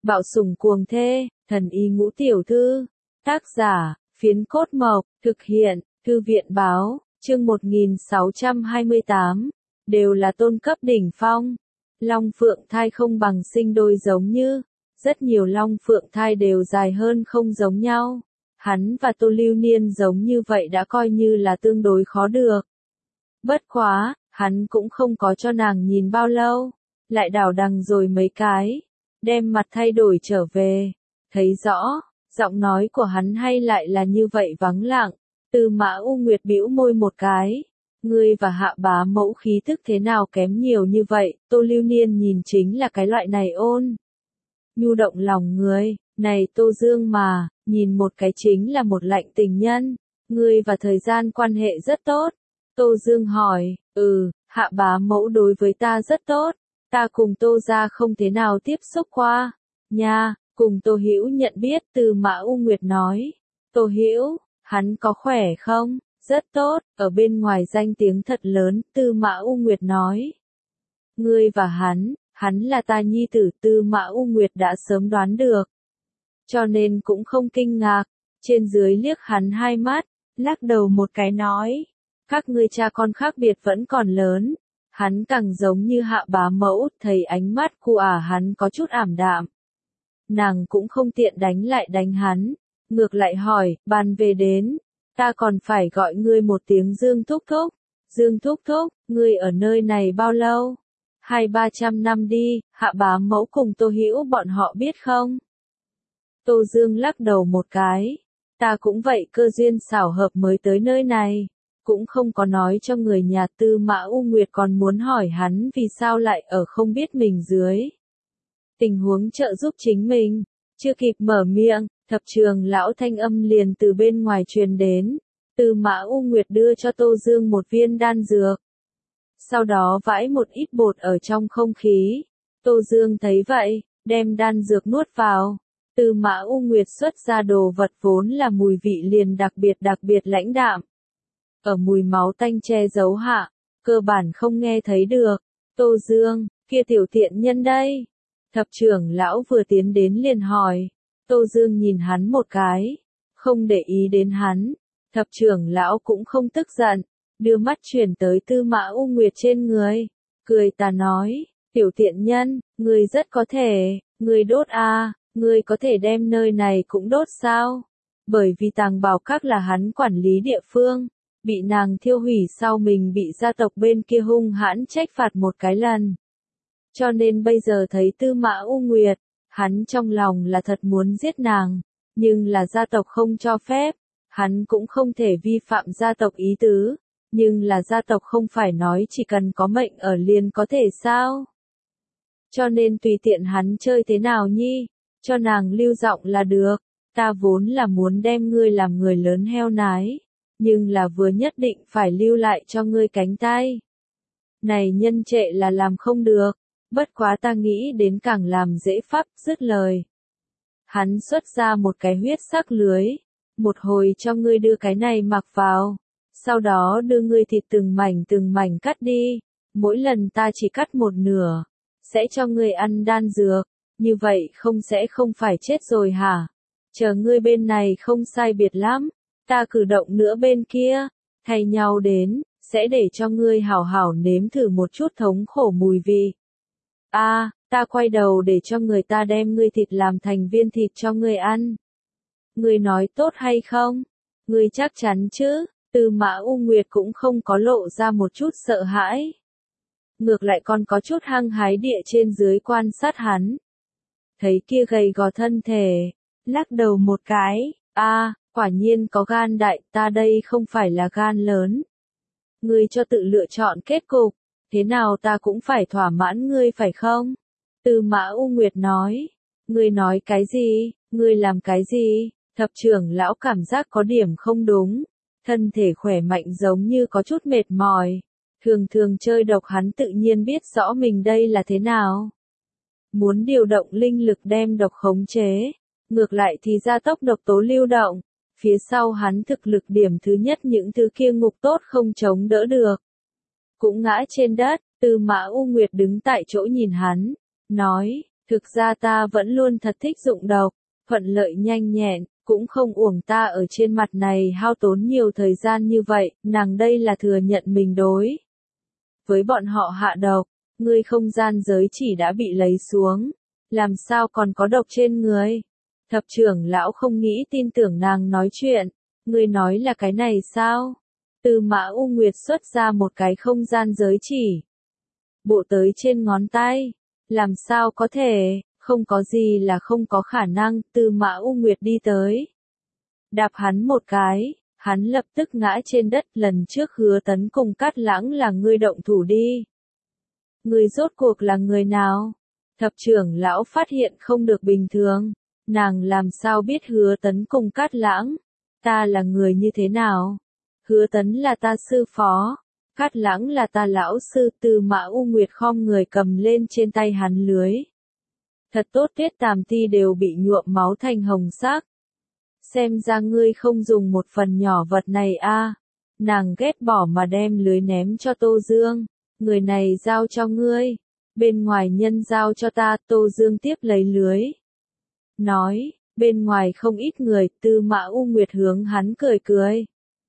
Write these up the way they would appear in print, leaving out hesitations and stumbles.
Bạo sủng cuồng thê, thần y ngũ tiểu thư. Tác giả, Phiến Cốt Mộc, thực hiện, Thư viện báo, chương 1628, đều là tôn cấp đỉnh phong. Long phượng thai không bằng sinh đôi giống như, rất nhiều long phượng thai đều dài hơn không giống nhau. Hắn và Tô Lưu Niên giống như vậy đã coi như là tương đối khó được. Bất quá, hắn cũng không có cho nàng nhìn bao lâu, lại đảo đằng rồi mấy cái, đem mặt thay đổi trở về, thấy rõ, giọng nói của hắn hay lại là như vậy vắng lặng. Tư Mã U Nguyệt bĩu môi một cái, ngươi và Hạ bá mẫu khí tức thế nào kém nhiều như vậy. Tô Lưu Niên nhìn chính là cái loại này ôn nhu động lòng người, này Tô Dương mà, nhìn một cái chính là một lạnh tình nhân, ngươi và thời gian quan hệ rất tốt. Tô Dương hỏi, Hạ bá mẫu đối với ta rất tốt, ta cùng Tô gia không thế nào tiếp xúc qua, nha, cùng Tô Hữu nhận biết. Tư Mã U Nguyệt nói, Tô Hữu, hắn có khỏe không? Rất tốt, ở bên ngoài danh tiếng thật lớn. Tư Mã U Nguyệt nói, ngươi và hắn là ta nhi tử. Tư Mã U Nguyệt đã sớm đoán được, cho nên cũng không kinh ngạc, trên dưới liếc hắn hai mắt, lắc đầu một cái nói, các ngươi cha con khác biệt vẫn còn lớn, hắn càng giống như Hạ bá mẫu. Thấy ánh mắt của hắn có chút ảm đạm, nàng cũng không tiện đánh lại đánh hắn, ngược lại hỏi, bàn về đến, ta còn phải gọi ngươi một tiếng Dương Thúc Thúc. Dương Thúc Thúc, ngươi ở nơi này bao lâu? 200-300 năm đi. Hạ bá mẫu cùng Tô Hữu bọn họ biết không? Tô Dương lắc đầu một cái, ta cũng vậy, cơ duyên xảo hợp mới tới nơi này, cũng không có nói cho người nhà. Tư Mã U Nguyệt còn muốn hỏi hắn vì sao lại ở không biết mình dưới tình huống trợ giúp chính mình, chưa kịp mở miệng, Thập Trường lão thanh âm liền từ bên ngoài truyền đến. Tư Mã U Nguyệt đưa cho Tô Dương một viên đan dược, sau đó vãi một ít bột ở trong không khí. Tô Dương thấy vậy, đem đan dược nuốt vào. Tư Mã U Nguyệt xuất ra đồ vật vốn là mùi vị liền đặc biệt lãnh đạm, ở mùi máu tanh che giấu hạ, cơ bản không nghe thấy được. Tô Dương, kia tiểu tiện nhân đây. Thập Trưởng lão vừa tiến đến liền hỏi. Tô Dương nhìn hắn một cái, không để ý đến hắn. Thập Trưởng lão cũng không tức giận, đưa mắt chuyển tới Tư Mã U Nguyệt trên người, cười tà nói, tiểu tiện nhân, ngươi rất có thể, ngươi đốt ngươi có thể đem nơi này cũng đốt sao? Bởi vì Tàng Bảo Các là hắn quản lý địa phương, bị nàng thiêu hủy sau mình bị gia tộc bên kia hung hãn trách phạt một cái lần. Cho nên bây giờ thấy Tư Mã U Nguyệt, hắn trong lòng là thật muốn giết nàng, nhưng là gia tộc không cho phép, hắn cũng không thể vi phạm gia tộc ý tứ, nhưng là gia tộc không phải nói chỉ cần có mệnh ở liền có thể sao? Cho nên tùy tiện hắn chơi thế nào nhi, cho nàng lưu giọng là được. Ta vốn là muốn đem ngươi làm người lớn heo nái, nhưng là vừa nhất định phải lưu lại cho ngươi cánh tay. Này nhân trệ là làm không được, bất quá ta nghĩ đến càng làm dễ pháp. Dứt lời, hắn xuất ra một cái huyết sắc lưới, một hồi cho ngươi đưa cái này mặc vào, sau đó đưa ngươi thịt từng mảnh cắt đi, mỗi lần ta chỉ cắt một nửa, sẽ cho ngươi ăn đan dược, như vậy không phải chết rồi hả? Chờ ngươi bên này không sai biệt lắm, ta cử động nữa bên kia, thay nhau đến, sẽ để cho ngươi hảo hảo nếm thử một chút thống khổ mùi vị. Ta quay đầu để cho người ta đem ngươi thịt làm thành viên thịt cho ngươi ăn. Ngươi nói tốt hay không? Ngươi chắc chắn chứ? Tư Mã U Nguyệt cũng không có lộ ra một chút sợ hãi, ngược lại còn có chút hăng hái địa trên dưới quan sát hắn. Thấy kia gầy gò thân thể, lắc đầu một cái, quả nhiên có gan đại, ta đây không phải là gan lớn. Ngươi cho tự lựa chọn kết cục, thế nào ta cũng phải thỏa mãn ngươi phải không? Tư Mã U Nguyệt nói, ngươi nói cái gì, ngươi làm cái gì? Thập Trưởng lão cảm giác có điểm không đúng, thân thể khỏe mạnh giống như có chút mệt mỏi, thường chơi độc hắn tự nhiên biết rõ mình đây là thế nào. Muốn điều động linh lực đem độc khống chế, ngược lại thì gia tốc độc tố lưu động, phía sau hắn thực lực điểm thứ nhất những thứ kia ngục tốt không chống đỡ được, cũng ngã trên đất. Tư Mã U Nguyệt đứng tại chỗ nhìn hắn, nói, Thực ra ta vẫn luôn thật thích dụng độc, thuận lợi nhanh nhẹn, cũng không uổng ta ở trên mặt này hao tốn nhiều thời gian như vậy, nàng đây là thừa nhận mình đối. Với bọn họ hạ độc, ngươi không gian giới chỉ đã bị lấy xuống, làm sao còn có độc trên người? Thập trưởng lão không nghĩ tin tưởng nàng nói chuyện, ngươi nói là cái này sao? Tư Mã U Nguyệt xuất ra một cái không gian giới chỉ. Bộ tới trên ngón tay, làm sao có thể, không có gì là không có khả năng, Tư Mã U Nguyệt đi tới. Đạp hắn một cái, hắn lập tức ngã trên đất, lần trước Hứa Tấn cùng Cát Lãng là ngươi động thủ đi. Ngươi rốt cuộc là người nào? Thập trưởng lão phát hiện không được bình thường, nàng làm sao biết Hứa Tấn cùng Cát Lãng? Ta là người như thế nào? Hứa Tấn là ta sư phó, Cát Lãng là ta lão sư. Tư Mã U Nguyệt khom người cầm lên trên tay hắn lưới. Thật tốt, Tiết Tàm Ti đều bị nhuộm máu thành hồng sắc. Xem ra ngươi không dùng một phần nhỏ vật này a. Nàng ghét bỏ mà đem lưới ném cho Tô Dương. Người này giao cho ngươi, bên ngoài nhân giao cho ta. Tô Dương tiếp lấy lưới. Nói, bên ngoài không ít người. Tư Mã U Nguyệt hướng hắn cười cười.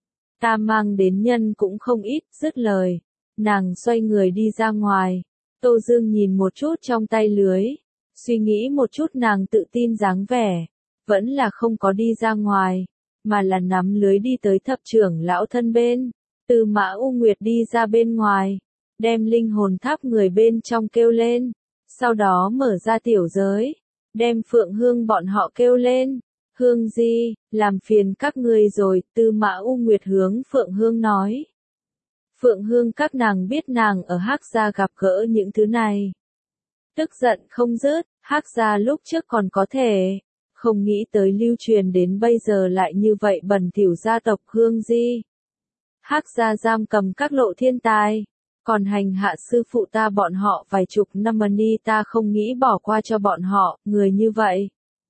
Ta mang đến nhân cũng không ít, dứt lời. Nàng xoay người đi ra ngoài. Tô Dương nhìn một chút trong tay lưới. Suy nghĩ một chút, nàng tự tin dáng vẻ. Vẫn là không có đi ra ngoài, mà là nắm lưới đi tới thập trưởng lão thân bên. Tư Mã U Nguyệt đi ra bên ngoài, đem linh hồn tháp người bên trong kêu lên. Sau đó mở ra tiểu giới, đem Phượng Hương bọn họ kêu lên. Hương Di, làm phiền các ngươi rồi, Tư Mã U Nguyệt hướng Phượng Hương nói. Phượng Hương các nàng biết nàng ở Hắc Gia gặp gỡ những thứ này. Tức giận không dứt, Hắc Gia lúc trước còn có thể, không nghĩ tới lưu truyền đến bây giờ lại như vậy bẩn thỉu gia tộc. Hương Di. Hắc Gia giam cầm các lộ thiên tài, còn hành hạ sư phụ ta bọn họ vài chục năm, ni ta không nghĩ bỏ qua cho bọn họ, người như vậy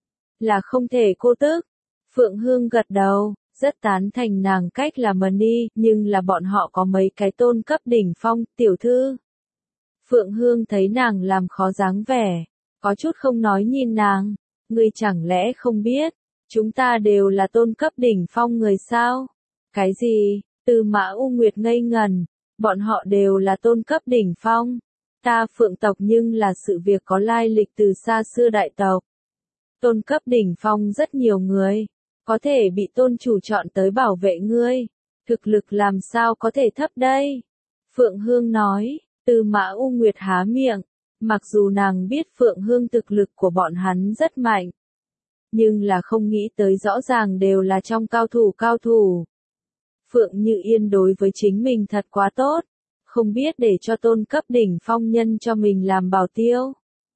là không thể cô tức. Phượng Hương gật đầu, rất tán thành nàng cách làm ni, nhưng là bọn họ có mấy cái tôn cấp đỉnh phong, tiểu thư. Phượng Hương thấy nàng làm khó dáng vẻ, có chút không nói nhìn nàng, ngươi chẳng lẽ không biết, chúng ta đều là tôn cấp đỉnh phong người sao? Cái gì? Tư Mã U Nguyệt ngây ngần, bọn họ đều là tôn cấp đỉnh phong. Ta Phượng tộc nhưng là sự việc có lai lịch từ xa xưa đại tộc. Tôn cấp đỉnh phong rất nhiều người, có thể bị tôn chủ chọn tới bảo vệ ngươi. Thực lực làm sao có thể thấp đây? Phượng Hương nói. Tư Mã U Nguyệt há miệng, mặc dù nàng biết Phượng Hương thực lực của bọn hắn rất mạnh, nhưng là không nghĩ tới rõ ràng đều là trong cao thủ. Phượng Như Yên đối với chính mình thật quá tốt, không biết để cho tôn cấp đỉnh phong nhân cho mình làm bảo tiêu.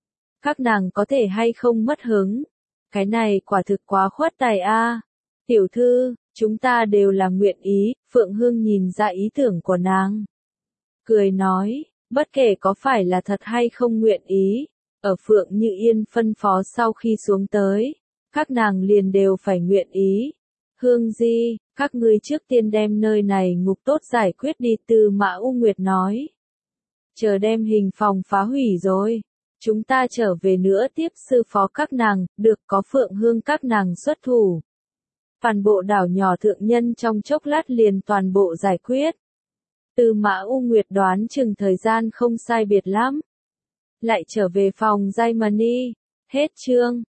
Các nàng có thể hay không mất hứng, cái này quả thực quá khuất tài a. Tiểu thư, chúng ta đều là nguyện ý. Phượng Hương nhìn ra ý tưởng của nàng, cười nói. Bất kể có phải là thật hay không nguyện ý, ở Phượng Như Yên phân phó sau khi xuống tới, các nàng liền đều phải nguyện ý. Hương Di, các ngươi trước tiên đem nơi này ngục tốt giải quyết đi. Tư Mã U Nguyệt nói. Chờ đem hình phòng phá hủy rồi, chúng ta trở về nữa tiếp sư phó các nàng, được có Phượng Hương các nàng xuất thủ. Toàn bộ đảo nhỏ thượng nhân trong chốc lát liền toàn bộ giải quyết. Tư Mã U Nguyệt đoán chừng thời gian không sai biệt lắm. Lại trở về phòng Giai Mani. Hết chương.